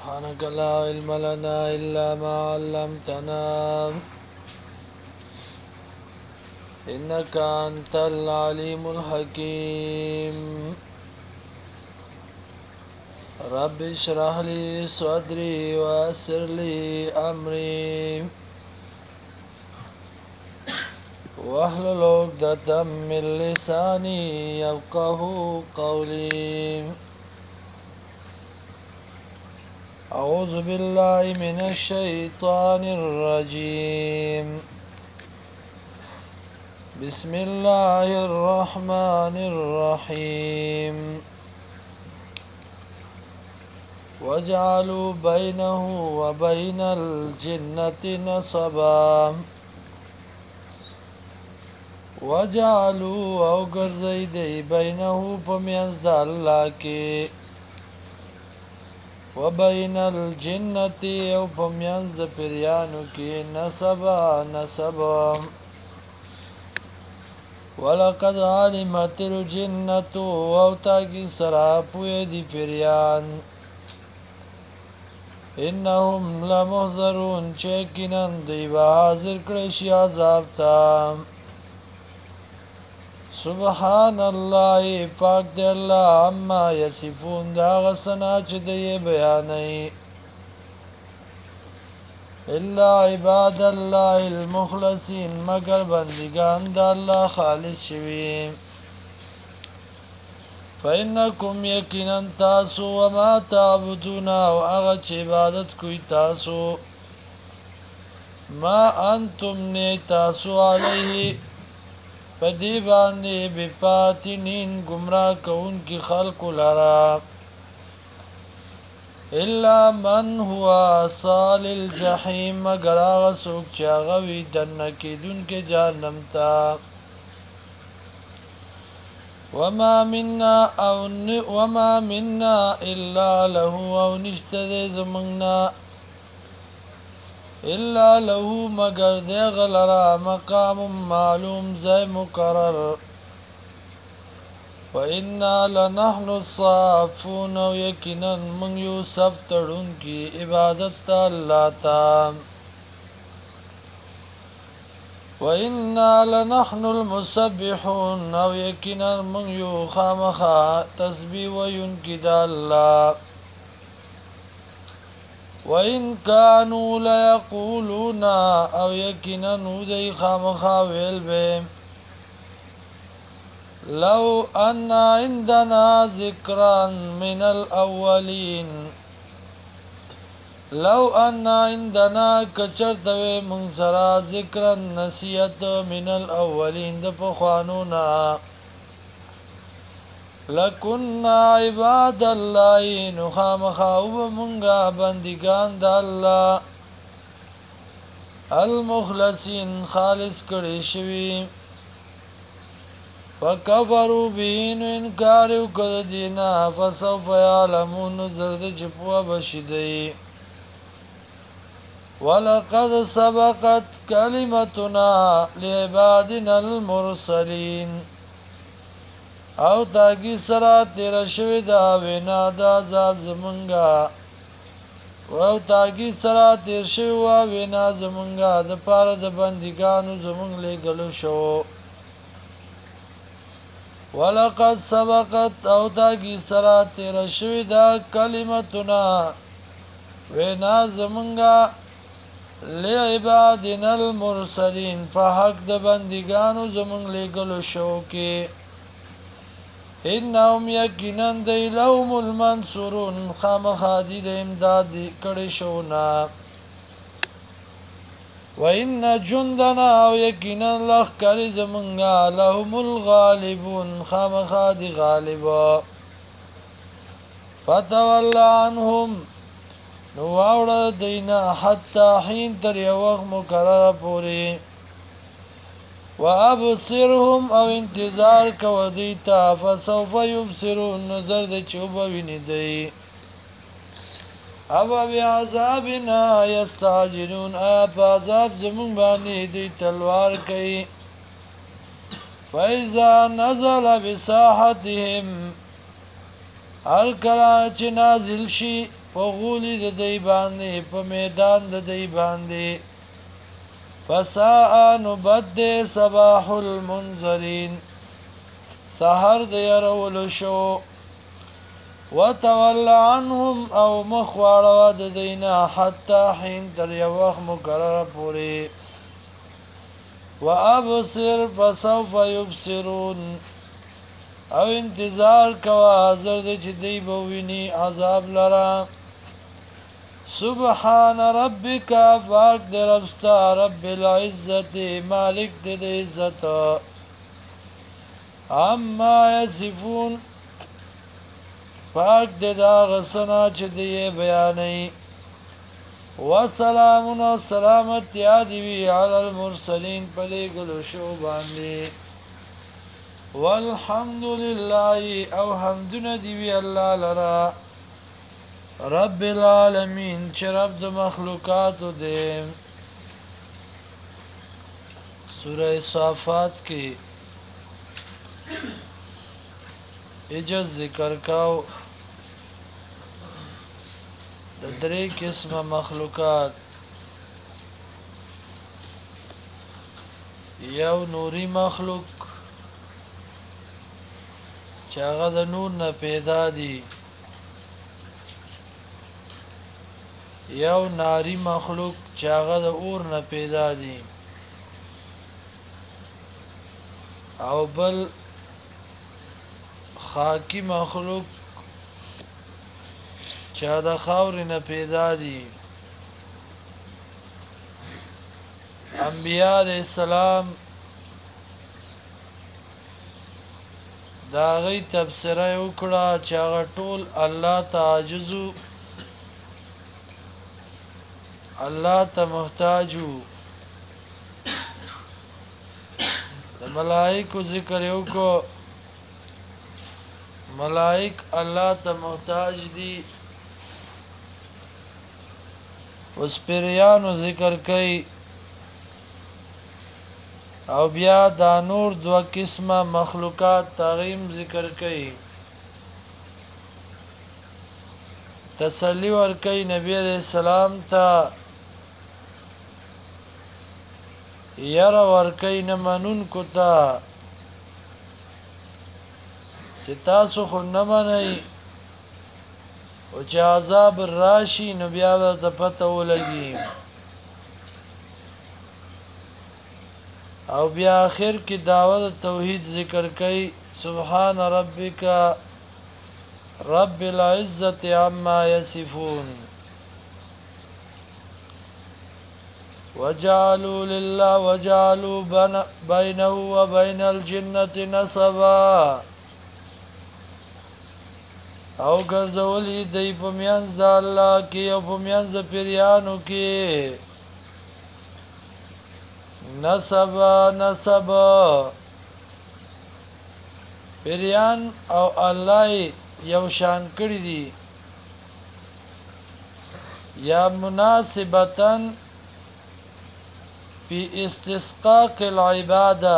سبحانك لا علم لنا إلا ما علمتنا إنك أنت العليم الحكيم رب اشرح لي صدري ويسر لي أمري واحلل عقدة من لساني يفقه قولي أعوذ بالله من الشيطان الرجيم بسم الله الرحمن الرحيم وجعلوا بينه وبين الجنة نصبا وجعلوا او گرزیدی بینه پمیانز دا اللہ کی وبین الجنة او پمیانز دا پریانو کی نسبا ولقد علمت الجنة او تاکی سراپوی دی پریان انهم لمحضرون چیکنن دیبا حاضر کرشی عذاب تا سبحان الله پاک دی اللہ عما یصفون دا غسنا چه دی بیانی الا عباد الله المخلصین مگر بندگان دا اللہ خالص شویم فإنکم یقینا تاسو وما تعبدون و اغا چه عبادت کوئی تاسو ما انتم نی تاسو علیه پدی باندې بپاتنین گمراہ کون کی خلق لرا الا من هو صال الجحیم مگر آغا سوک چاگوی دنکی دن کے جہنم تا وما منا الا له او نشتد زمنگنا الا له مگر دے غلرا مقام معلوم زی مقرر وَإِنَّا لَنَحْنُ الصَّافُونَ وَيَكِنًا مَنْ يُوسف تڑن کی عبادت تا اللہ تا وَإِنَّا لَنَحْنُ الْمُسَبِّحُونَ وَيَكِنًا مَنْ يُو خامخا تسبیح وین کی دا اللہ وَإِن كَانُوا لَيَقُولُونَ او یقینا دی خامخا ویل بے لو ان عندنا ذکرا من الاولین لو ان عندنا کچرتوی منصرا ذکرا نصیحت من الاولین د پخوانونا لکننا عباد اللہ نخامخاوب منگا بندگان دا اللہ المخلصین خالص کری شوی فکفروا بین انکاریو کد دینا فسوف یعلمون زرد چپوا بشدئی ولقد سبقت کلمتنا لعبادنا المرسلین او تاکی سرا تیرا شوی دا وینا دا عذاب زمنگا او تاکی سرا تیر شوی وینا زمنگا دا پار دا بندگانو زمنگ لے گلو شو ولقد سبقت او تاکی سرا تیرا شوی دا کلمتنا وینا زمنگا لعبادنا المرسلین پا حق دا بندگانو زمنگ لے گلو شو کے انہم یقیناً دی لهم المنصورون خامخادی دا امداد کڑی شونا وَإِنَّ جُنْدَنَا او یقیناً لخکر زمنگا لهم الغالبون خامخادی غالبا فتول عنهم نواوڑا دینا حتی حین تر یوغ مقرر پوری وَأَبْصِرْهُمْ او انتظار کو دیتا فسوف یبصرون نظر دی چوبا وینی دی اب بعذابنا یستعجلون آپ عذاب زمون بانی دی تلوار کئی فَإِذَا نَزَلَ بِسَاحَتِهِمْ هر کلا چې نازل شي په غولي د دی باندې په میدان د دی باندې فساء نبد صباح المنذرین سحر د يرولو شو وتول عنهم او مخواړه د دینا حتی حين تر یو وخت مقرر پوری وابصر فسوف يبصرون او انتظار کوا حاضر دی چې دی بوینی عذاب لرا سبحان ربک پاک دی ربستا رب العزت مالک دی عزت اما یصفون پاک دی دا غسنا چې دی بیانی وسلام و سلامت یادی وی علی المرسلین پلی گلو شو باندی والحمد لله او حمدنا دی وی الله لرا رب العالمین چې رب د مخلوقات دی سورہ صافات کې اجز ذکر کاو د درې قسمه مخلوقات یو نوري مخلوق چې هغه د نور نه پیدا دي یو ناری مخلوق چې هغه د اور نه پیدا دي او بل خاکی مخلوق چا د خاور نه پیدا دي انبیاء علیہ السلام دا غي تفسیره وکړه چې هغه ټول الله تعجزو الله ته محتاجو د ملائکو ذکر یو کو ملائک الله ته محتاج دي اوس پیریانو ذکر کوي او بیا دا نور دو قسمه مخلوقات تغیم ذکر کوي تسلی ور کوي نبی علیہ السلام ته ير ور کوي نه منون کو ته چې تاسو خو نه منئ او چې عذاب راشي نو بیا به ته پته ولګي او بیا آخر کې دعوت توحید ذکر کوي سبحان ربک رب العزت عما یصفون وجعلوا لله وجعلوا بينه وبين الجنة نسبا او ګرځولې دی په میانځ د الله کې او په میانځ د پیریانو کې نسب پیریان او الله یو شان کړی دي یا مناسبتن فی استسقاق العباده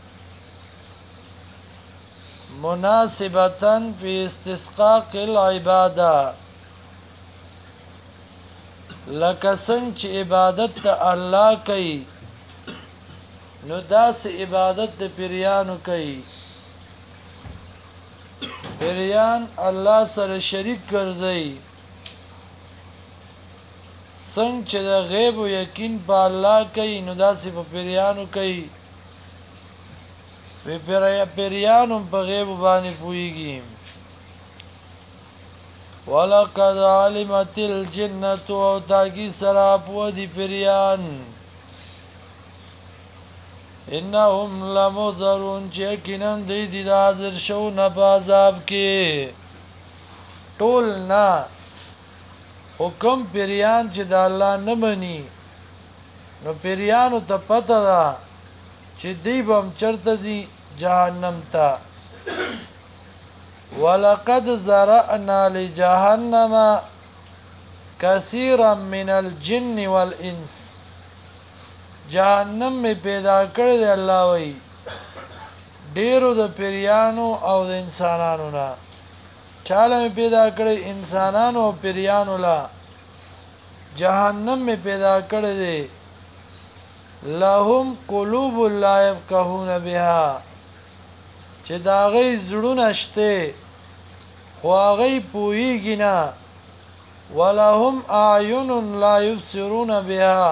مناسبتن فی استسقاق العباده لکه څنګه چې عبادت د الله کوي نو داس عبادت د پیریانو کوي پیریان الله سره شریک ګرځي څنګه چې د غیب او یقین په الله کوي نو داسې په پیریانو کوي وی پیریانو په غیب باندې پويږي ولقد علمت الجنه او تاګي سراب ودي پیریان انهم لمذرون چې کینن دی د حاضر شو نه بازاب کې ټول نه حکم پیریان چې د الله نه مني نو پیریانو ته پته ده چې دی بم چرته زی جهنم ته ولقد زرعنا لجهنم كثيرا من الجن والانس جهنم می پیدا کړی دی الله وی ډیرو د پیریانو او د انسانانو نه چاله می پیدا کړی انسانانو او پیریانو لا جهنم می پیدا کړی دی لهم قلوب لا يفقهون بها چې دا غي زړونه شته خو هغه پوهیږي نه ولهم اعین لا يبصرون بها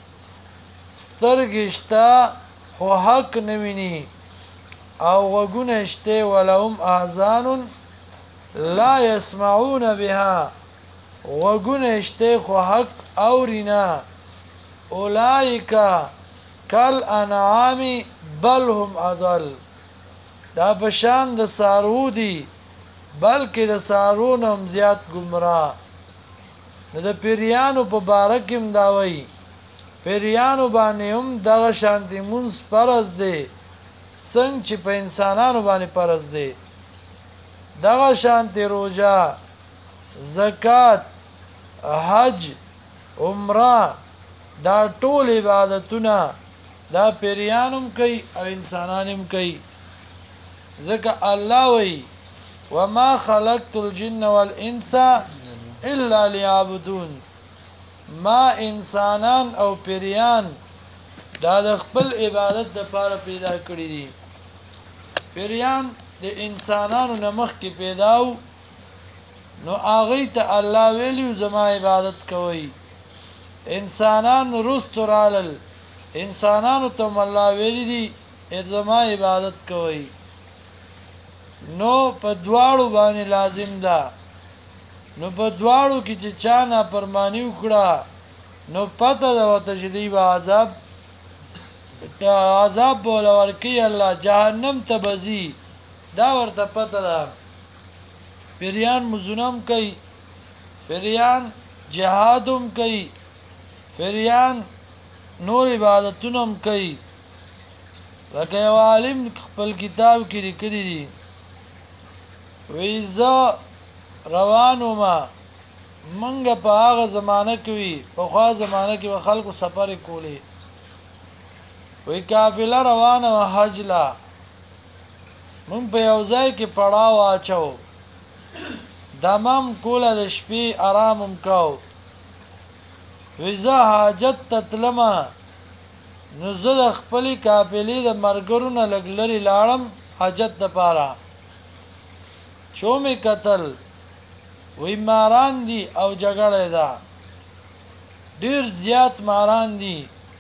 سترګشتا خو حق نویني او وګونه شته ولهم اذان لا يسمعون بها وګونه شته خو حق اورینا اولئک کل انعام بل هم اضل دا بشان د سارو دی بلکې د سارو نم زیات گمراه نو د پیریانو په بارکم دا وای پیریانو باندې هم دغه شانتی مونږ فرض دی څنګه چې په انسانانو باندې فرض دی دغه شانتی روزه زکات حج عمره دا ټول عبادتونه دا پیریانم کوي او انسانانم کوي ځکه الله وی وما خلقت الجن والانس الا ليعبدون ما انسانان او پیریان دا د خپل عبادت د پاره پیدا کړی دي پیریان د انسانانو نمخ کې پیداو نو هغه ته الله ویلو زما عبادت کوي انسانان رستورال انسانانو ته الله ویلی دي زما عبادت کوي نو په دواړو باندې لازم ده نو په دواړو کې چې چا نه پرمانی وکړه نو پته ده وته چې دی عذاب بوله ورکی الله جهنم ته بزي دا ورته پته ده پیریان مزونم کوي پیریان جهادم کوي پیریان نور عبادتونم کوي لکه یو عالم خپل کتاب کې لیکلی دي ویزا روانو ما منګه په هغه زمانہ کې وی په خوا زمانہ کې خلکو سفر کولی وی قافله روانه حج لا مون په یو ځای کې پړاو اچو دمم کوله د شپې آرامم کو ویزا حاجت تتلمه نو زه د خپلې قافلې د مرګرو نه لږ لرې لاړم حاجت دپاره چو مې کتل وی ماران دي او جګړه ده ډیر زیات ماران دي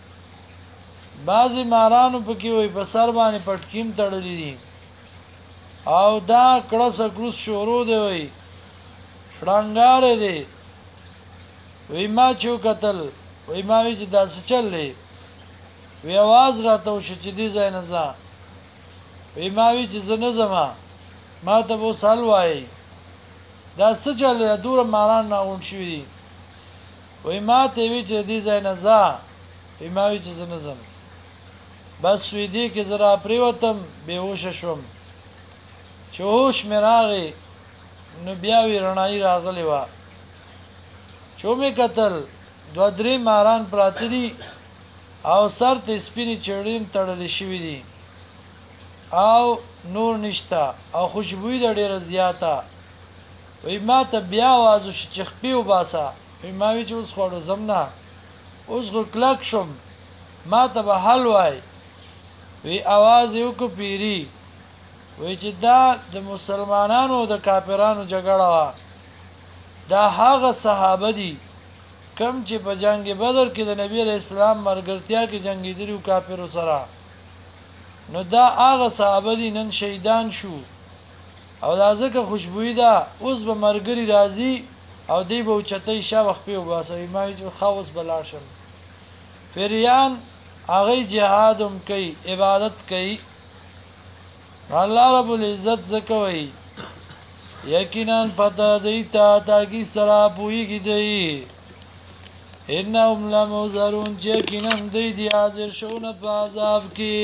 بعضی مارانو پکې وی په سر باندې پټکیم تړلې دي او دا کړه سکروس شروع دی وی شړنګار دی وی ما چو کتل وی ما وی چې دا څه چلې وی आवाज راته وشو چې دې ځای نه ځه وی ما وی چې زه نه ځم ما ته وو سال وای دا څه چلې دور ماران نه اون شي دي وی ما ته وی چې دې ځای نه ځه وی ما وی چې زه نه ځم بس وی دې کې زرا پریوتم بیهوش شوم چې هوش مې راغی نو بیا وی رڼای راغلی و چو مې قتل دو درې ماران پراته دي او سر ته سپینې چړیم تړلې شوی دي او نور نشتا او خوشبوئی د ډیره زیاته وی ما ته بیا आवाज وشي چې خپې وباسه وی ما وی چې اوس خوړو زمنا اوس غو کلک شم ما ته به حل وای وی आवाज یو کو پیری وی چې دا د مسلمانانو د کافرانو جګړه وا دا هغه صحابه دي کم چې په جنگ بدر کې د نبی علیہ السلام مرګرتیا کې جنگیدلو کافرو سره نو دا هغه صحابه دي نن شهیدان شو او دا ځکه خوشبوئی ده اوس به مرګري راځي او دی به چتای شاوخ په وباسي ما چې خاص بلار شم پیریان هغه جهادم کوي عبادت کوي الله رب العزت زکوي یقینا پتا دیتا تاکي سرا پويږي دی انهم لموزرون یقینا دی حاضر شونه په عذاب کې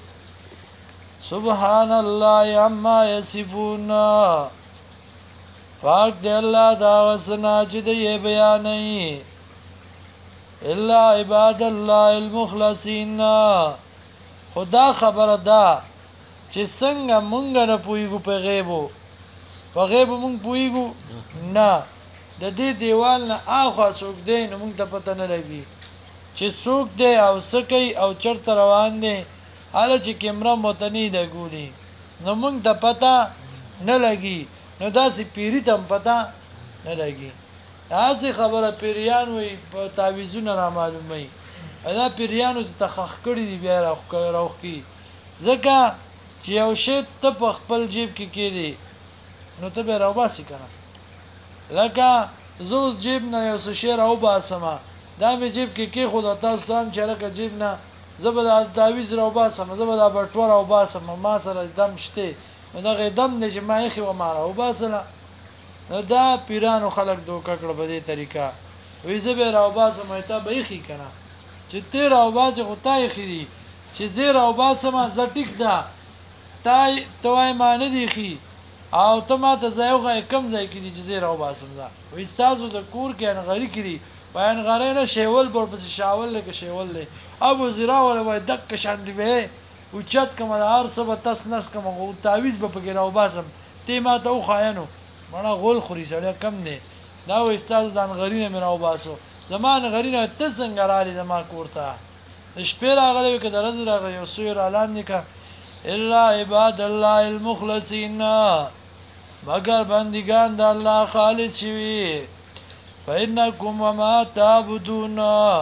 سبحان الله عما يصفون پاک دی الله دا وسنا چې دی بیانې الا عباد الله المخلصين خدا خبر ده چې څنګه مونږ نه پويګو په غیبو په غیب مونږ پوهیږو نه د دې دیوال نه اخوا څوک دی نو مونږ ته پته نه لګي چې څوک دی او څه کوي او چرته روان دی حاله چې کیمره متنی لګولي نو مونږ ته پته نه لګي نو داسې پیری ته هم پته نه لګي داسې خبره پیریان وي په تعویذونه را معلوموي دا پیریانو چې تخخ کړي دي بیا راوخي ځکه چې یو شی ته په خپل جیب کې کېدی نو ته به راوباسي که نه لکه زه اوس جیب نه یو څه شی راوباسم دا مې جیب کې کېښود او تاسو ته هم چې هلکه جیب نه زه به دا تعویذ راوباسم زه به دا بټوه راوباسم ما سره دم شته نو دغه دم دی چې ما ایښې وه ما راوباسله نو دا پیرانو خلک دوکه کړه په دې طریقه وایي زه به یې راوباسم وایي تا به ایښي که نه چې ته راوباسې خو تا ایښي دي چې زه یې راوباسم زه ټیک ده ته وایې ما نه دي ایښي او ته ما ته ځای وښایې کوم ځای کې دي چې زه یې راوباسم دا وایي ستاسو د کور کې انغري کړي په انغرۍ نه شیول به ورپسې شاول دی که شیول دی او وزیرا وله وایي دقه شانتې به یې اوچت کړم د هر څه به تس نس کړم خو تعویذ به پکې راوباسم ته ما ته وښایه نو مړه غول خوري سړی کم دی دا وایي ستاسو د انغري نه مې راوباسو زما انغري نه ته څنګه رالې زما کور ته د شپې راغلی وي که د ورځې راغلی یو څو یې رالاندې که الا عباد الله المخلصین مگر بندگان د الله خالص شوي فإنکم وما تعبدون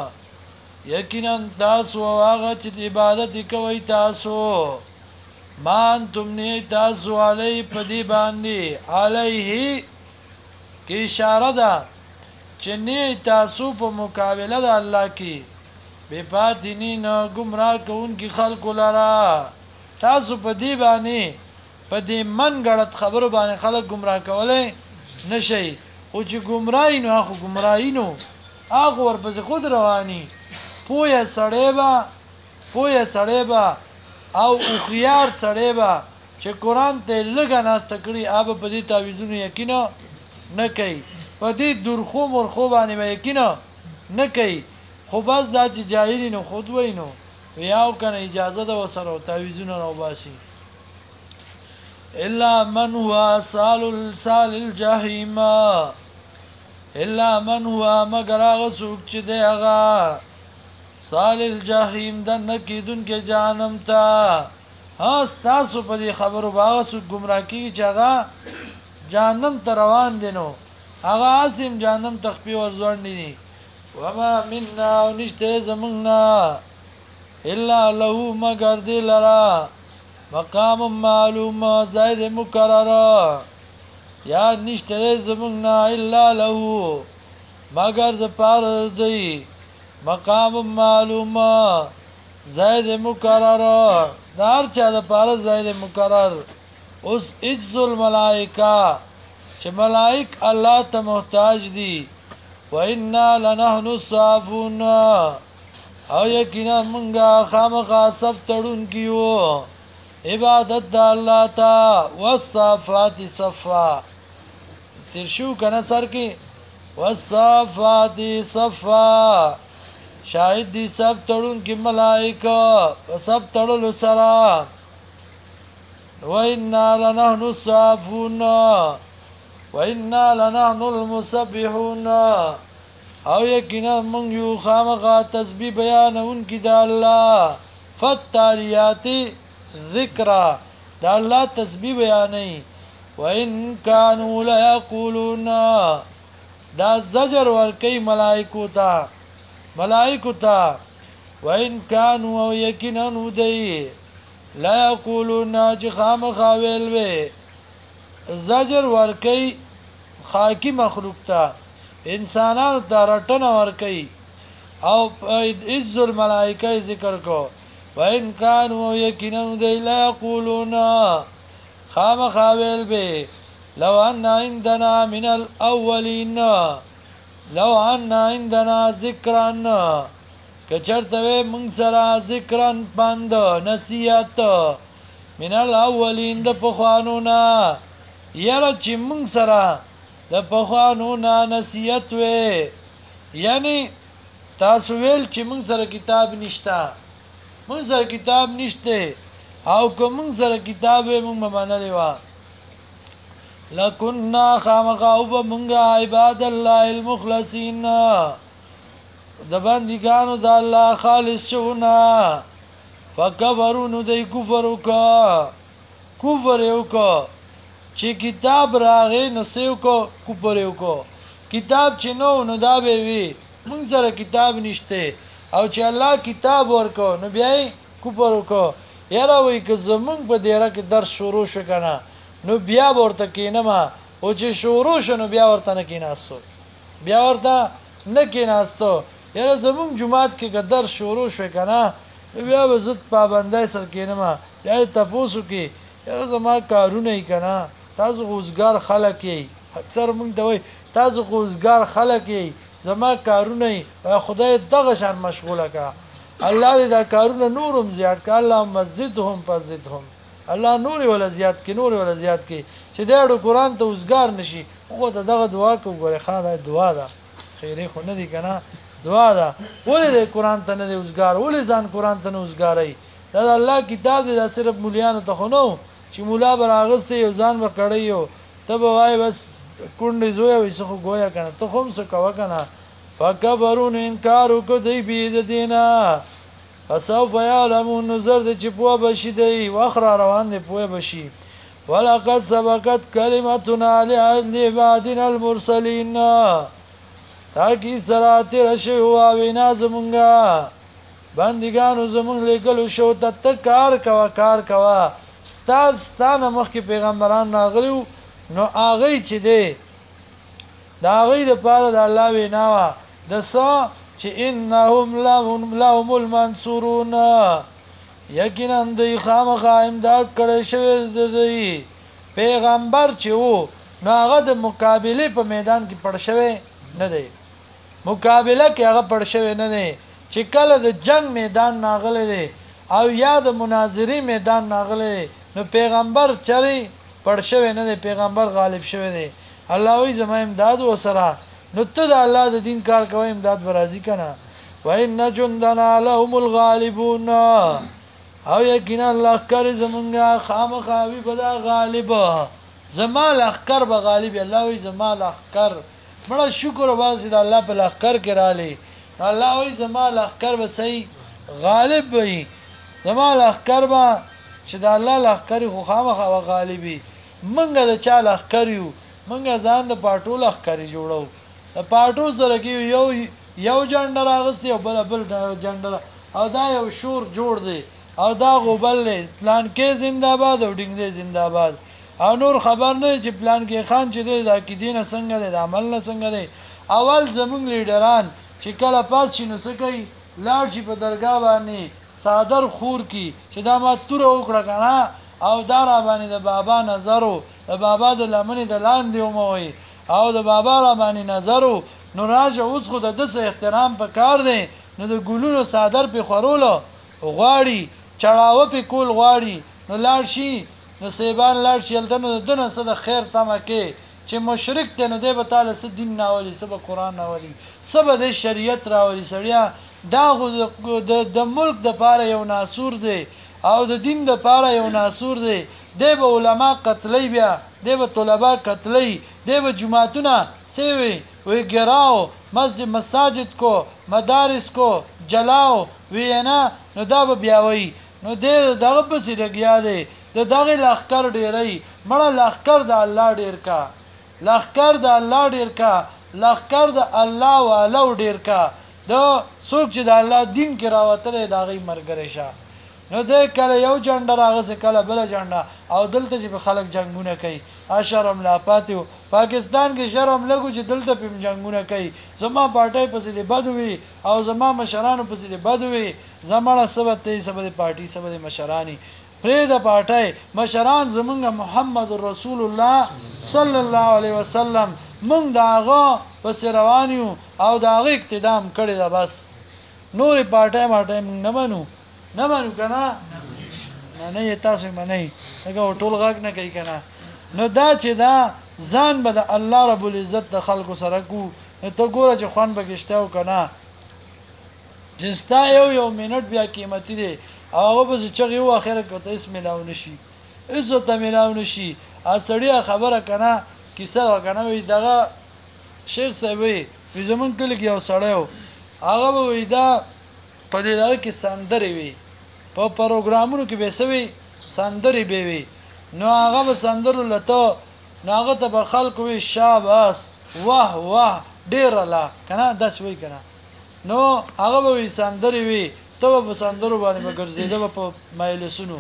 یقینا تاسو او هغه چې عبادت کوئ تاسو ما انتم نه تاسو علی په دې باندې علیه کې اشاره ده چې نه تاسو په مقابله د الله کې بے پاتینین گمراه کوونکي خلکو لرا تاسو په دې باندې په دې من غړت خبرو باندې خلک گمراه کولای نشي او چې گمراهی نو هغه گمراهی نو هغه ورپسې خود رواني پوهه سړی به او خيار سړی به چې قران ته لګا ناست کړي اوب په دې تعویذونو یقین نه کوي په دې درخو مرخو باندې یقین نه کوي خو بس دا چې جاهلی نو خود وینو یاو کنه اجازه ده وسره تعویذونه راو باسي الا من هو سال الجحیم الا من هو مگر هغه څوک چې دی هغه سال الجحیم د نکیدون کې جهنم ته ها تاسو په دې خبرو باغ سو گمراه کیږي چې هغه جهنم ته روان دي نو هغه اسیم جهنم تخپی ورځوړ نه دي وما منا ونشته زمنا الا له مگر دی لرا مقام معلوم زائد مکرر یا نشته زمنا الا له مگر د پار دی مقام معلوم زائد مکرر دار چا د پار زائد مکرر اوس اجز الملائکه چې ملائک الله ته محتاج دي وإنا لنحن الصافون او یقینا منگا خامخا سب تڑون کیو عبادت دا اللہ تا والصافات صفا ترشو کنا سر کی والصافات صفا شاہد دی سب تڑون کی ملائکہ سب تڑلو سرا وإنا لنحن الصافون وإنا لنحن المسبحون او یقینا من یو خامخا تسبیح بیانون کی دا اللہ فتالیات ذکر دا اللہ تسبیح بیانی وإن كانوا ليقولون دا زجر ورکی ملائکو تا وإن كانوا او یقینا دی ليقولون چی خامخا ویلوی زجر ورکی خاکی مخلوق تا انسانانو ته رټنه ورکی او عز الملائکه ذکر کو وان كانوا یقینا دی لا یقولون خامخا ویل به لو ان عندنا من الاولین لو ان عندنا ذکرا کچرته مونږ سره ذکرن پاند نصیحت من الاولین د پخوانو نه یاره چې مونږ سره د پخوانو نه نصیحت وې یعنی تاسو ویل چې مونږ سره کتاب نشته مونږ سره کتاب نشته او که مونږ سره کتاب وې مونږ به منلی وه لکنا خامخا او بمونگا عباد الله المخلصین د بندگانو د الله خالص شونا فکبرون دی کفر وکا کفر وکا چې کتاب راغې نو سیو کو کفر وکا کتاب چې نو دا به وی مونږ سره کتاب نشته او چې الله کتاب ورکو نو بیا کفر وکا یاره وای که زمونږ په دیره کې درس شروع شو کنه نو بیا ورته کینما او چې شروع شنو بیا ورته نه کیناستو بیا ورته نه کیناستو یاره زمونږ جماعت کې که درس شروع شو کنه بیا به زت پابندای سر کینما بیا تاسو کې یاره زما کارونه یې کنه تاسو روزګار خلک یې اکثر مونږ ته وای تاسو روزګار خلک یې زما کارونه یې خدای دغه شان مشغوله کا الله دې دا کارونه نورم زیات کا الله مسجدهم فزدهم الله نور ولا زیات کې نور ولا زیات کې چې دا قرآن ته وزګار نشي هغه ته دغه دعا کو غره خان دعا ده خیره خو نه دي کنه دعا ده ولې د قرآن ته نه وزګار ولې ځان قرآن ته نه وزګارای دا الله کتاب دې صرف مولیانو ته خو نو چې مولا براغسته یو ځان وکړی یو ته وای بس کونډې زویا وسخه گویا کنه ته هم څه کوا کنه فکبرون انکار وکړي بيد دینا فسوف يعلمون نظر د چپوا بشي دی واخر روان دی پوه بشي ولقد سبقت كلمتنا لعبادنا المرسلين تاکي سرات رشي هوا وینا زمونږه بندګانو زمونږ لیکلو شو ته کار کوا ستانه مخکې پیغمبران راغلو نو هغه چې دی دا هغه د پاره د الله ویناوه د څو چې انهم لهم المنصورون یقینا دوی خامخا امداد کړی شوی دی پیغمبر چې وو نو هغه د مقابله په میدان کې پړ شوی نه دی مقابله کې هغه پړ شوی نه دی چې کله د جنگ میدان ناغله دی او یا د مناظرې میدان ناغله دی نو پیغمبر چری پړ شوی نه دی پیغمبر غالب شوی دی الله وی زما امداد وسره نو ته د الله د دین کار کوي امداد برازي کنه وان جندنا لهم الغالبون او یقینا الله کر زمونږه خامخاوي بدا غالب زما لخر به غالب الله وی زما لخر مړه شکر واسي د الله په لخر کې رالی الله وی زما لخر به صحیح غالب وي زما لخر به چې د الله لخر خو خامخا غالبي منګه د چا لخر یو منګه ځان د پاټو لخر جوړو پاټو سره کې یو جنډر اغستی او بل جنډر او دا یو شور جوړ دی او دا غوبل پلان کې زنده‌باد او ډینګ زنده‌باد او نور خبر نه چې پلان کې خان چې دی دا کې دینه څنګه دی د عمل نه څنګه دی اول زمونږ لیډران چې کله پاس شنو سکی لاړ شي په درگاه باندې صادر خور کی چې دا ما تور وکړه کنه او دا را باندې د بابا نظرو د بابا د لمنې د لاندې وموي او د بابا را باندې نظرو نو راځه اوس خو د دسه احترام په کار دی نو د ګلونو صادر په خورولو غواړي چړاوه په کول غواړي نو لاړ شي نو سیبان لاړ شي دنه دنه صد خیر تمه کې چې مشرک ته نه دی به تعالی س دین ناولي سبا قران ناولي سبا د شریعت راولي سړیا دا د ملک د پاره یو ناسور دی او د دین د پاره یو ناسور دی د علماء قتلې بیا د طلبه قتلې د جماعتونه سیوي وی ګراو مساجد کو مدارس کو جلاو وینا نو دا بیا وی نو دغه بس لګیا دی دغه لخر ډیرې مړه لخر د الله ډیر کا لخر د الله ډیر کا لخر د الله والو ډیر کا د څوک چې د الله دین کې راوتلې دغه مرګره شه نو د کله یو جنډر هغه څه کله بل جنډا او دلته چې په خلک جنگونه کوي اشرم لا پاتیو پاکستان کې شرم لګو چې دلته په جنگونه کوي زما پارټي پسې د بدوي او زما مشرانو پسې د بدوي زمړه سبت ته سبت پارټي سبت مشرانی پرې د پارټي مشران زمونږ محمد رسول الله صلی الله علیه وسلم مونږ داغه پس روانیو او داغه اقتدام کړی دا بس نور پارټي ماټي نه منو کنه نه یې تاسو منئ هغه ټول غاګ نه کوي کنه نو دا چې دا ځان به د الله رب العزت د خلکو سره کو ته ګوره چې خوان بغشتاو کنه جستا یو منټ بیا قیمتي دی او هغه به چې یو اخره کوته اسم ملاو نشي عزت ملاو نشي ا سړی خبره کنه کیسه وکنه وی دغه شیخ صاحب وی زمون کلی کې یو سړیو هغه وی دا په دې لاره کې سندري وی په پروګرامونو کې به سوي سندري به وی نو هغه به سندرو لته نو هغه ته به خلکو وی شاباس واه واه ډیر الله کنه داس وی کنه نو هغه به وی سندري وی ته به سندرو باندې به ګرځیده په مایلسونو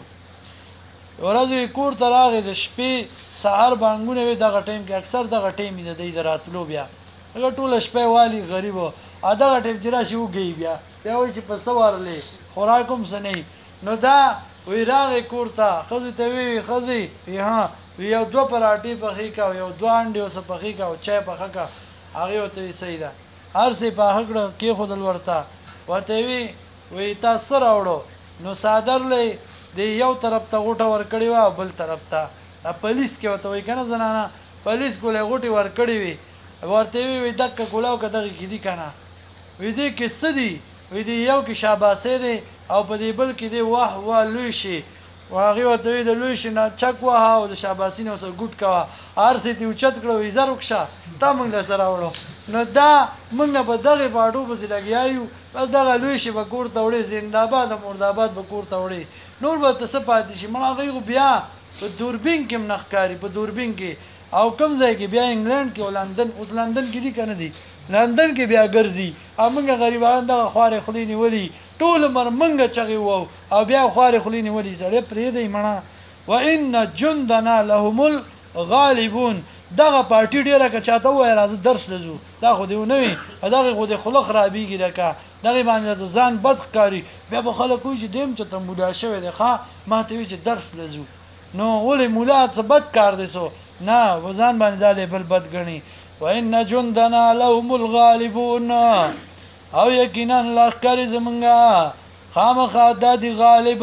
ورځې کور ته راغی د شپې سحر بانګونه وی دغه ټیم کې اکثر دغه ټیم دی د راتلو بیا هغه ټول شپه والی غریبو ا دغه ټیم چې راشي وګي بیا وای چې په سوارلې خوراکم سنې نو دا وی راغی کور ته خزي ته وی خزي ها یو دو پراټي پخې کا یو دو انډي اوس پخې کا او چای پخې کا هغه وته صحیح ده هر څه په هکړه کې خودل ورته وته وی تاسو راوړو نو صادر لې دی یو طرف ته غوټه ور کړی و بل طرف ته پولیس کې وته وی کنه زنانه پولیس کوله غوټي ور کړی وی ورته وی دک کولاو کده کې دي کنه وی دې کې سدي وی دې یو کې شاباسه دي او په دې بل کې دي واه واه لوی شي واغه ورته وی د لوی شي نه چک واه او د شاباسینه سره ګټ کا هر څه تی اوچت کړو وی زر وکښه تا موږ له سره وړو نو دا موږ په دغه باډو بس لګیایو بس دغه لوی شي به کور ته وړي زنده‌باد مرده‌باد به کور ته وړي نور به تاسو پاتې شي مړه بیا په دوربین کې منخکاری په دوربین کې او کوم ځای کې بیا انګلند کې او لندن اوس لندن کې دي کنه دي لندن کې بیا ګرځي امنګ غریبان د خوارې خلینی ولی ټول مر منګه چغي وو او بیا خوارې خلینی ولی سړی پرې دی مړه وان جندنا لهم الغالبون دغه پارټي ډیره که چاته وای راځه درس لزو دا خو دی نه وي دغه خو د خلق خرابېږي دکا دغه باندې ځان بد ښکاری بیا به خلکو چې دیم چې ته مولا شوی دی ښا ما ته وی چې درس لزو نو ولې مولا څه بد کار دی سو نه وزن باندې دالې بل بد غني وان جندنا لهم الغالبون او یقینا لخر زمونږه خامخا دادی غالب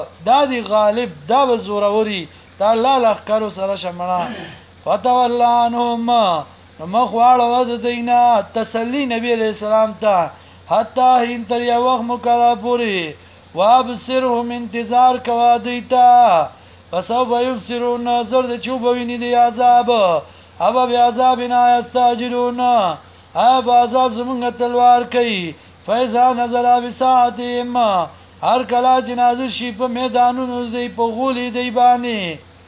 دا به زوروري دا الله لخر سره شمنا فتولانهم مخواړو د دینا تسلی نبی علیہ السلام ته حتی هین تر یو وخت مکرا پوری وابصرهم انتظار کوا دیتا فسوف يبصرون نظر د چوبوینی دی عذاب ابا بی عذاب نه استاجلون اب عذاب زمونږ تلوار کوي فیضا نظر بساعتهم هر کلا جنازه شي په میدانونو دی په غولي دی باندې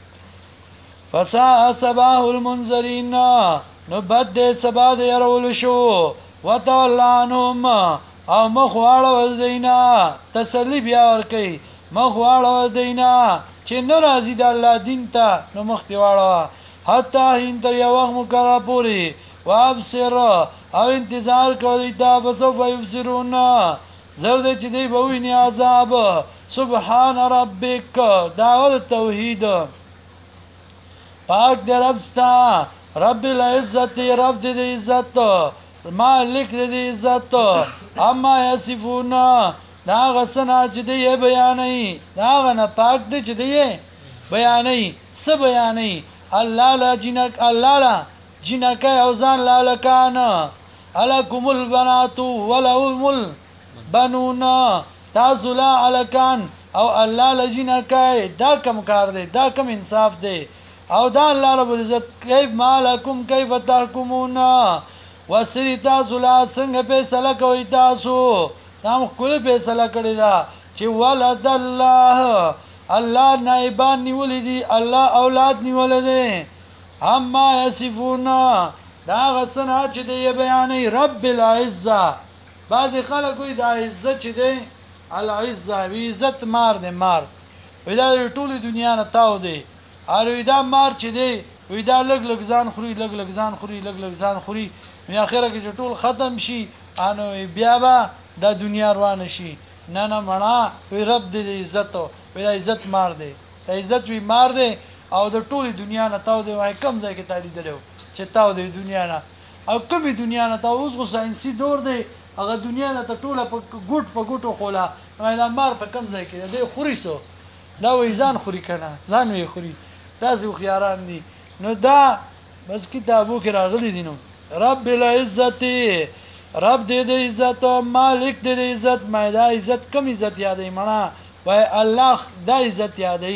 فسا صباح المنذرین نو بد دې سبا دې يرول شو وتولانهم او مخواړو دینا تسلی بیا ور کوي مخواړو دینا چې ناراضي د الله دین ته نو مختی واړه حتی هین تر یو وخت مکرا پوری وابصر او انتظار کوي تا بسو ويبصرون زرد چې دی به ویني عذاب سبحان ربک داول توحید پاک در رب ستا رب العزت رب دې عزت مالک دې عزت اما یصفون دا غسنا چې دی بیانې دا غنه پاک دې چې دی بیانې س بیانې الله لا جنک الله لا جنک او ځان لا لکان الکم البنات ولهم البنون تاسو لا الکان او الله لا جنک دا کم کار دی دا کم انصاف دی او دا الله رب العزت کیف مالکم کیف تحکمون وسری تاسو لا څنګه فیصله کوي تاسو تاسو کله فیصله کړی دا چې ولد الله نائبان نیولې دي الله اولاد نیولې دي اما یصفون دا غسنا چې دی بیانې رب العزه بعض خلک وي دا عزت چې دی العزه وی عزت مار دی مار ودا ټول دنیا نه تاو دی اره دا مار چې دی وی دا لګ لګ ځان خوري لګ لګ ځان خوري لګ لګ ځان خوري په اخره کې ټول ختم شي انو بیا با د دنیا روان شي نه نه مړه وی رب دې عزت وی دا عزت مار دی دا عزت وی مار دی او د ټولي دنیا نه تاو دی وای کم ځای کې تالی درو چې تاو دی دنیا نه او کمی دنیا نه تاو اوس غو ساينسي دور دی هغه دنیا نه ته ټوله په ګوټ په ګوټو خولا دا مار په کم ځای کې دی خوري سو دا وی ځان خوري کنه ځان وی خوري دا زو خياران دي نو دا بس کتابو کې راغلي دي نو رب العزت رب دې د عزت مالک دې د عزت مېدا عزت کم عزت یادې مړه وای الله دا عزت یادې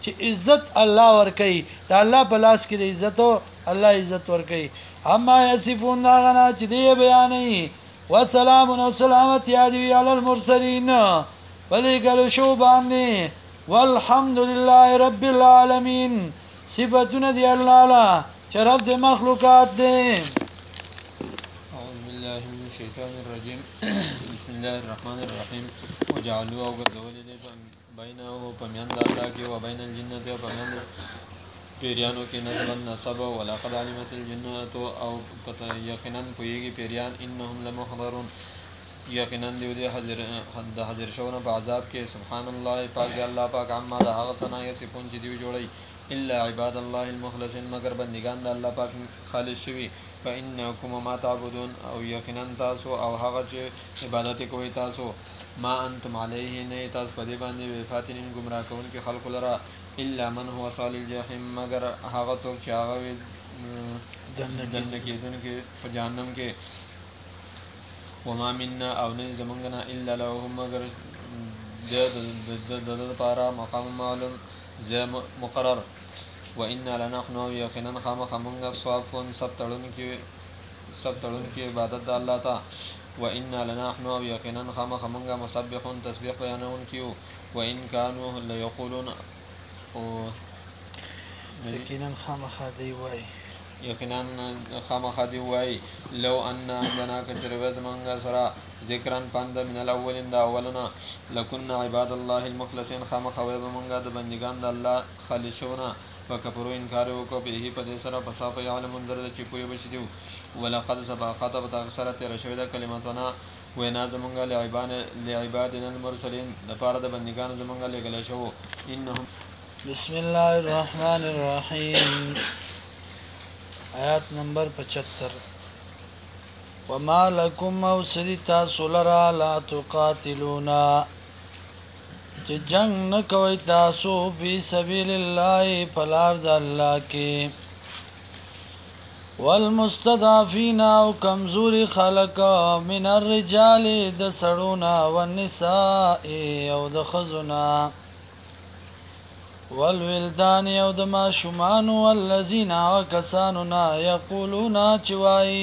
چې عزت الله ور کوي دا الله په لاس کې د عزت او الله عزت ور کوي اما یصفون دا غنا چې دی بیانې وسلام او سلامت یادوی علی المرسلین بلې ګلو شو باندې والحمد لله رب العالمین صفاتونه دی الله لا چې رب د مخلوقات دی اعوذ بالله من الشیطان الرجیم بسم الله الرحمن الرحیم وجعلوا او غدول دې بینه او پمیان الله کې او بین الجنه او پمیان پیریانو کې نسب ولقد علمت الجنه او پته یقینا پویږي پیریان انهم لمحضرون یقینا دی حاضر شونه په عذاب کې سبحان الله پاک دی الله پاک عما دا هغه څنګه یې سپون چې دی جوړي الا عباد الله المخلصين مگر بندگان د الله پاک خالص شوی فانکم ما تعبدون او یقینا تاسو او هغه چې عبادت کوي تاسو ما انتم علیه نه تاسو په دې باندې وفاتین گمراه کون کې خلق لرا الا من هو صال الجحیم مگر هغه څوک چې هغه دنه کېدون کې په جهنم کې وما منا او نه زمونږ نه الا لهم مگر د لپاره مقام معلوم زم مقرر وإنا لنحن يقينا خامخمونغا صافون سب تړون کې عبادت د الله تا وإنا لنحن يقينا خامخمونغا مسبحون تسبيح بیانون کیو وإن كانوا ليقولون یقینا خامخادی وای یقینا خامخادی وای لو ان عندنا کچره زمونږ سره ذکران پاند من الاولین دا اولنا لكنا عباد الله المخلصين خامخوي بمونږه د بندگان د الله خالصونه وکفرو انکار وکړو به په دې سره بصاف علم منظر چې کوی بشدو ولقد سبق خطب اکثر تر شوی د کلماتونه وینا زمونږه لعبادنا المرسلين د پاره د بندگان زمونږه لګل شو انهم بسم الله الرحمن الرحیم آیات نمبر 75 وما لكم موسدتا سلرا لا تقاتلونا چې جنگ نه کوي تاسو په سبیل الله فلار د الله کې والمستضعفين او کمزوري خلق من الرجال د سړونا والنساء او د خزنا والولدان او د ماشومان والذین کساننا یقولون چوای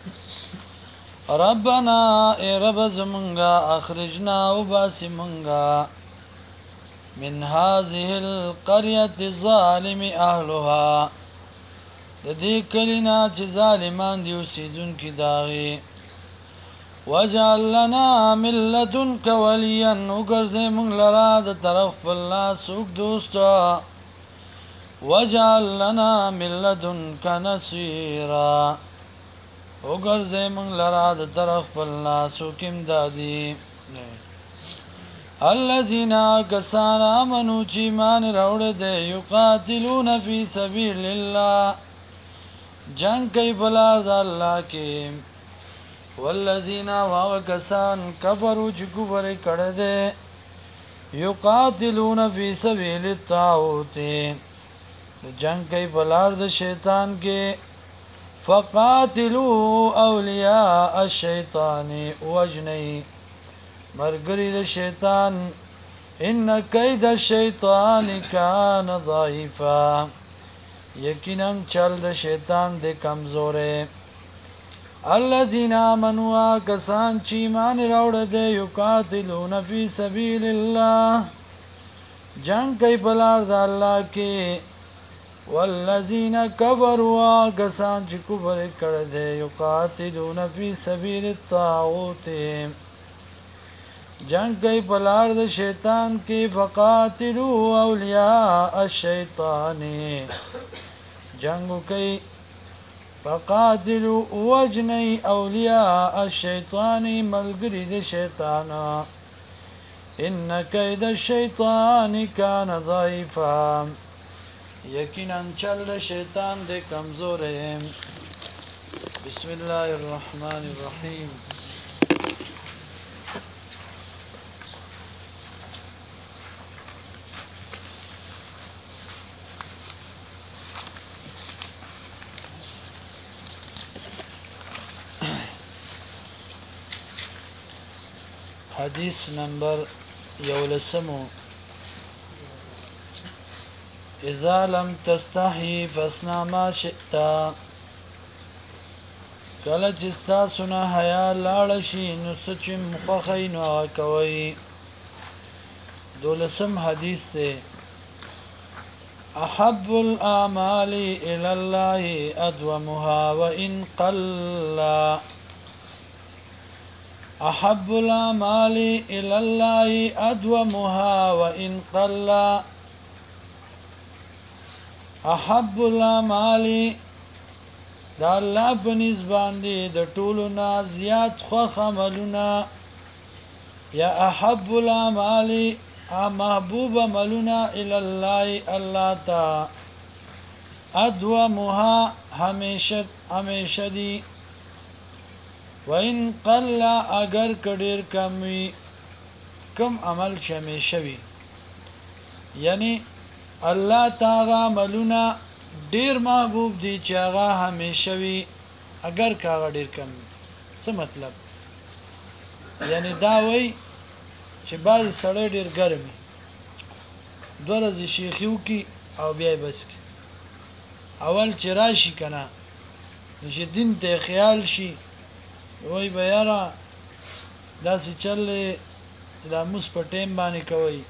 ربنا ای رب زمونگا اخرجنا او باسی منگا من هذه القرية الظالم اهلها د دې کلینا چې ظالمان دی اوسیدون کی داغي وجعل لنا من لدنك وليا وګرځې مونږ لرا د طرف الله سوق دوست وجعل لنا من لدنك نصيرا وګرځې مونږ لرا د طرف الله سوق امدادي الذين كسان امنوا چې مان راوړ دې یقاتلون فی سبیل الله جنگ کوي بلار د الله کې والذین واغکسان کفروا چې کفر کړه دې یقاتلون فی سبیل الطاغوت جنگ کوي بلار د شیطان کې فقاتلوا اولیاء الشیطان وجنی مرګری د شیطان ان کید الشیطان کان ضعیفا یقینا چل د شیطان د کمزورې الذين آمنوا کسان چې ایمان راوړ دې یقاتلون فی سبیل الله جنگ کوي بلار د الله کې والذین کفروا کسان چې کفر کړ دې یقاتلون فی سبیل الطاغوت جنگ کوي بلار د شیطان کې فقاتلوا اولیاء الشیطان جنگ کوي فقاتلوا وجني اولیاء الشیطان ملګری د شیطان ان کید الشیطان کان ضعیفا یقینا چل د شیطان د کمزور بسم الله الرحمن الرحیم حدیث نمبر 11 اذا لم تستحي فاصنع ما شئت کله چې ستاسو نه حیا لاړ شي نو څه چې مخخی نو هغه کوي. دولسم حدیث دی احب الاعمال الى الله ادومها وان قل. احب الاعمال الى الله ادومها وان قل. احب الاعمال دا الله بنز باندې د ټولو نه زیات خوښ عملونه یا احب الاعمال محبوب عملونه الى الله الله تا ادومها همیشه دی وان قل اگر کډیر کم وي کم عمل چې همیشه وي یعنی الله تعالی عملونه ډیر محبوب دي چې هغه همیشه وي اگر کاغه ډیر کم وي. څه مطلب یعنی دا وای چې بعض سړی ډیر ګرمي دوه ورځې شیخیو کی او بیا بس کی اول چې راشي کنه چې دین ته خیال شي وای بیاره داسې چل دا موس په ټیم باندې کوي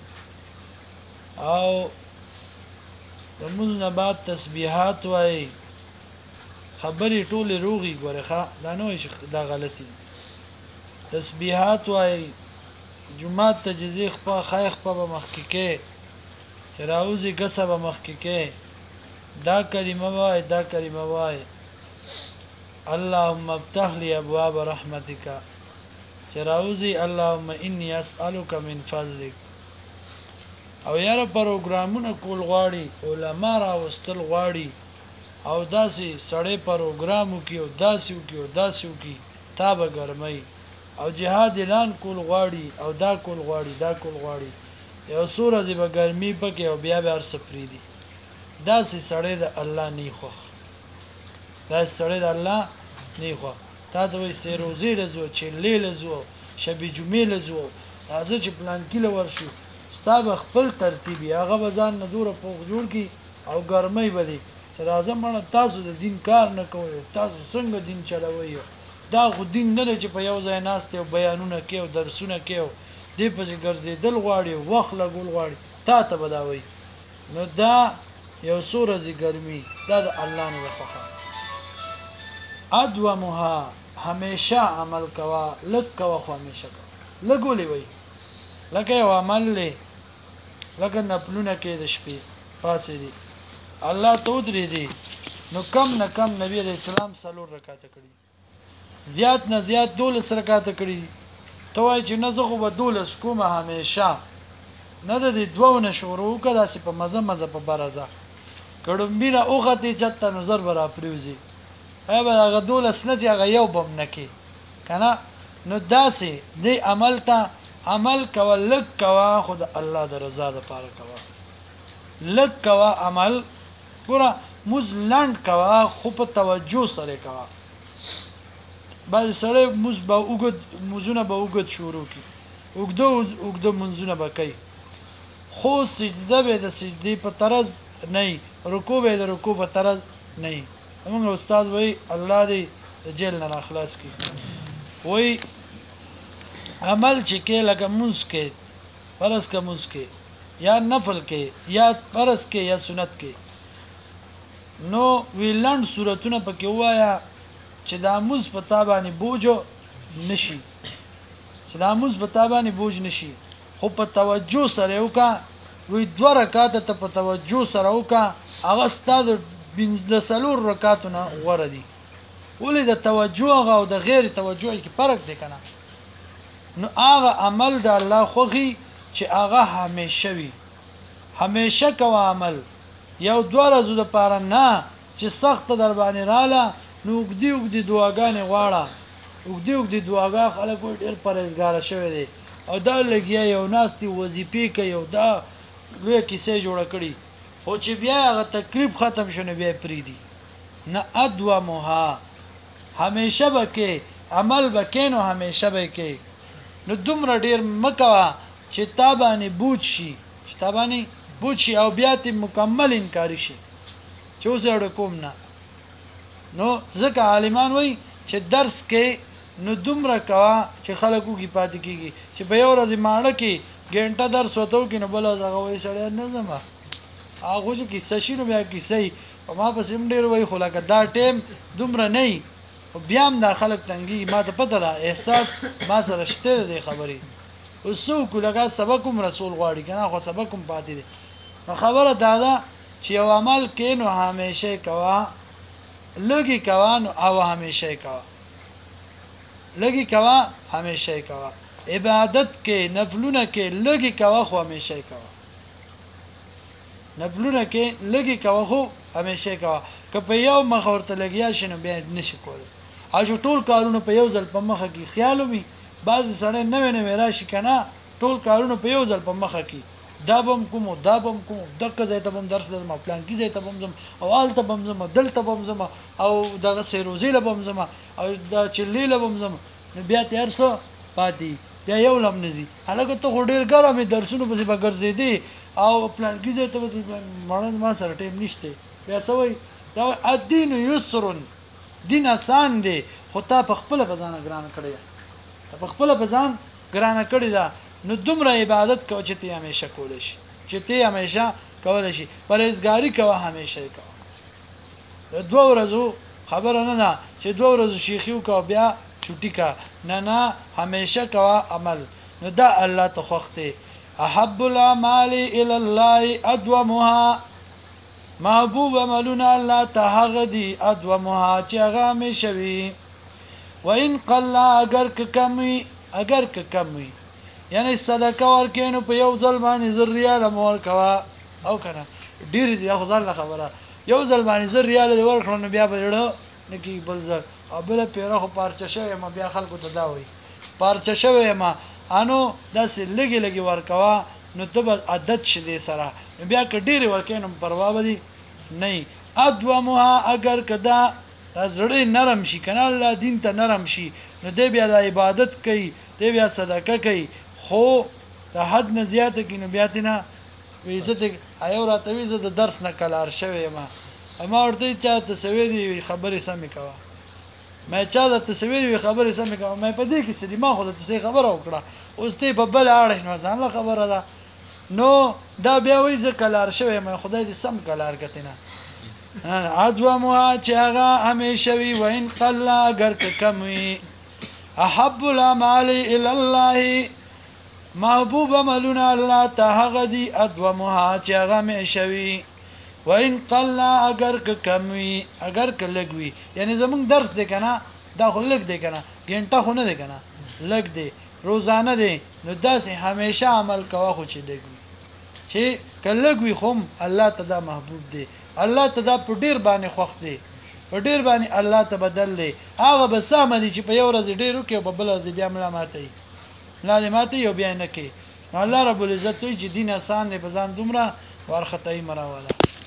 او د موږ نه بعد تسبیحات وای خبرې ټوله روغي ګورخه دا نو دا غلطي تسبیحات وای جمعه تجزیه په خایخ په مخککه چراوزی غصب مخککه دا کلمه وای دا کلمه وای اللهم افتح لي ابواب رحمتك چراوزی اللهم اني اسالك من فضلك. او یاره پروګرامونه کول غواړي علما را وستل غواړي او داسې سړی پروګرامو کې او داسې کې تابه ګرمي او جهاد اعلان کول غواړي او دا کول غواړي یو سورہ دی به ګرمي پکې او بیا به سپری دي داسې سړی د الله نه خوخ داسې سړی د الله نه خوخ تا ته وي سیروزی لزو چې لیلزو شبي جمعې لزو راځي چې پلان کې لور شو ستاب خپل ترتیبي هغه بزان نه دوره پوغ جوړ کی او ګرمۍ بدی چې راځم مړه تاسو د دین کار نه کوئ تاسو څنګه دین چلوئ دا خو دین نه چې په یو ځای ناست او بیانونه کوي او درسونه کوي دې په ګرځېدل غواړي وخت لګول غواړي تا ته بداوي نو دا یو سورې ګرمي دا د الله نه خوخه ادومها همیشه عمل کوا لک کوا خو همیشه کوا لګولې وای لکه یو عمل له لکه نپلونه کې د شپې پاسې دي الله تو درې دي نو کم نه کم نبی رسول الله صلو رکعات کړي زیات نه زیات 12 رکعات کړي ته وای چې نه زه خو به 12 کومه همیشه نه د دې دوه نه شروع کړه چې په مزه په برازه کډم بیره اوغه ته چته نظر برا پریوزي هغه هغه 12 نه چې هغه یو بم نکي کنه نو داسې دې عمل ته عمل کوا لک کوا خود الله د رضا لپاره کوا لک کوا عمل پورا مزلند کوا خو په توجه سره کوا بعض سره مزونه به وګد شروع کی وګدو منزونه به کوي خو سجده به د سجدي په طرز نه رکوع به د رکوع په طرز نه موږ استاد وای الله دې جیل نه اخلاص کی وای عمل چې کې لکه منځ کې فرض کا منځ کې یا نفل کې یا فرض کې یا سنت کې نو ویلند صورتونه پکې وایا چې دا موز په تابانه بوجو نشي چې دا موز په تابانه بوج نشي خو په توجه سره وکا وی 2 رکعات ته په توجه سره وکا هغه ستاد د سلور رکعاتونه غوړه دي ولې د توجه او د غیر توجه کې فرق دی کنه نو هغه عمل د الله خوږي چې هغه همیشه وي همیشه کوه عمل یو 2 ورځې د پاره نه چې سخت در باندې رااله نو وګدي دعاګانې غواړه وګدي دعاګا خلک ډېر پرهیزګار شوی دي او دا لګیا یو ناستي وظیفې کوي او دا لوی کیسې جوړه کړي او چې بیا هغه تکلیف ختم شونه بیا پریدي نه ادومها همیشه بکې عمل بکې نو همیشه بکې نو دومره ډیر مکوا چې تابانه بوج شي چې تابانه بوچی او بیا تی مکمل انکاری شي چې اوس اړه کوم نه نو ځکه عالمان وای چې درس کې نو دومره کوا چې خلکو کې پاتې کیږي چې په یو ورځ ماړه کې ګنټه درس وته کې نو بل هغه وای سړی نه زما هغه چې کیسه شي نو بیا کیسه او ما په سیم ډیر وای خو لکه دا ټیم دومره نه او بیا هم دا خلک تنګي ما ته پته ده احساس ما سره شته دی خبرې اوسو کولګه سبقم رسول غواړي کنه خو سبقم پاتې دي خبره دا چې یو عمل کینو همیشه کوا لګي کوا نو او همیشه کوا لګي کوا همیشه کوا عبادت کې نفلونه کې لګي کوا خو همیشه کوا نفلونه کې لګي کوا خو همیشه کوا که په یو مخ ورته لګیا شنو بیا نشي کولای اجو ټول کارونه په یو ځل په مخه کې خیال وي بعض سړی نوې نوې راشي کنه ټول کارونه په یو ځل په مخه کې دا بم کوم دغه ځای ته بم درس لرم پلان کې ځای ته بم زم او آل ته بم زم دلته بم زم او دغه سیروزی له بم زم او دا چلی له بم زم بیا تیار سو پاتې بیا یو لم نزي هغه ته غډیر ګرامې درسونه په سبا ګرځېدي او پلان کې ځای ته مړن ما سره ټیم نشته بیا سوي دا الدين يسر دین آسان دی خو تا په خپل بزانه ګرانه کړی ته په خپل بزان ګرانه کړی دا نو دومره عبادت کو چې ته همیشه کولې شي چې ته همیشه کولې شي پرهیزګاری کوه همیشه کوه دوه ورځو خبره نه ده چې دوه ورځو شیخیو کو بیا چټی کا نه همیشه کوه عمل نو دا الله ته خوخته احب الاعمال الى الله ادومها محبوب عملنا الله تهغدي ادومها چې هغه همیشه وي وان قل اگر کمی یعنی صدقه ورکینو په یو ځل باندې ذریاله مور کوا او کنه ډیر دی خو ځل خبره یو ځل باندې ذریاله دی ورکړو بیا بلړو نکی بل ځل او بل پیره خو پارچه شوی ما بیا خلکو ته دا وای پارچه شوی ما انو داسې لګي ورکوا نو ته عادت شې سره بیا ک ډیر ورکینو پروا بدی نه ادومها اگر کدا زړه نرم شي کنه الله دین ته نرم شي نو دی بیا د عبادت کوي دی بیا صدقه کوي خو د حد نه زیاته کینو بیا تینا عزت ایو راته وی زه د درس نه کلار شوی ما ورته چا تصویری خبرې سمې کوا مې چا د تصویری خبرې سمې کوا مې په دې کې سړي ما خو د تصویر خبره وکړه اوس ته په بل اړه نو ځان له خبره ده نو دا بیا وی زه کلار شوی مې خدای دې سم کلار کتنه ادومها چې هغه همیشه وي وین قل اگر کم وي احب الاعمال الى الله محبوب عملنا الله تهغدي ادومها چې هغه همیشه وي وین قل اگر کم وي اگر کلګوي یعنی زمونږ درس دی کنه دا خو لګ دی کنه ګنټه خو نه دی کنه لګ دی روزانه دی نو داسې همیشه عمل کوه خو چې لګوي چې کلګوي خو الله تعالی محبوب دی الله تعالی په ډیر باندې خوښ دی په ډیر باندې الله ته بدل دی هغه بس عملي چې په یو ورځ ډیرو کې په بل ورځ بیا ملامتي ملامتي یو بیا نه کې الله رب العزت چې دین آسان دی په ځان دومره ورختای مراواله